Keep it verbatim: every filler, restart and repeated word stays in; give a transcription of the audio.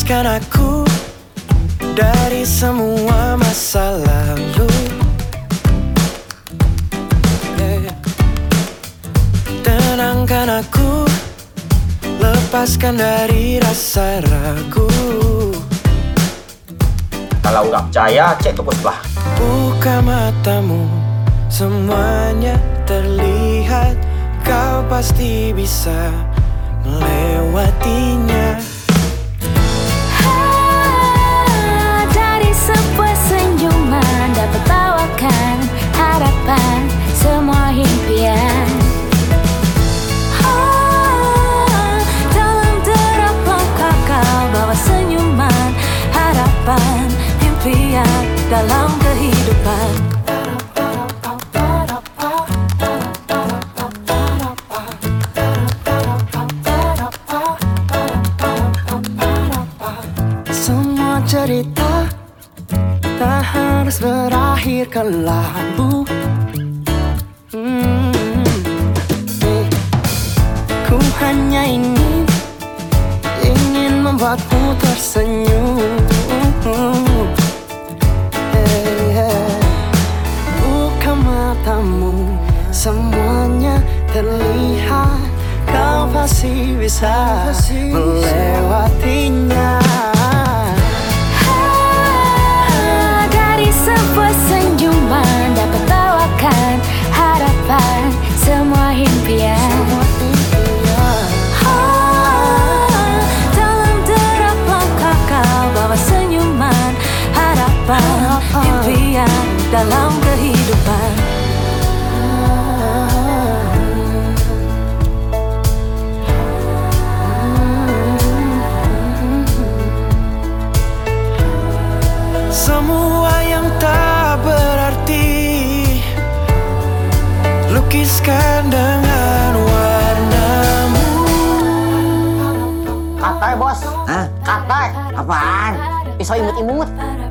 lepaskan aku dari semua masa lalu. Tenangkan aku, lepaskan dari rasa ragu. Kalau nggak percaya, cek toko sebelah. Buka matamu, semuanya terlihat. Kau pasti bisa melewatinya. Ah, dari sebuah senyuman dapat bawakan harapan semua impian. Ah, dalam derap langkah kau bawa senyuman, harapan, impian dalam kehidupan. Semua cerita tak harus berakhir kelabu. Hmm. Eh, Ku hanya ingin, ingin membuatmu tersenyum. Hey, hey. Buka matamu, semuanya terlihat. Kau pasti bisa melewatinya. Ah, dari sebuah senyuman dapat bawakan harapan semua impian. Ah, dalam derap langkah kau bawa senyuman, harapan, impian dalam kehidupan. Semua yang tak berarti lukiskan dengan warnamu. Katai bos. Hah? Katai. Apaan? Pisau imut-imut.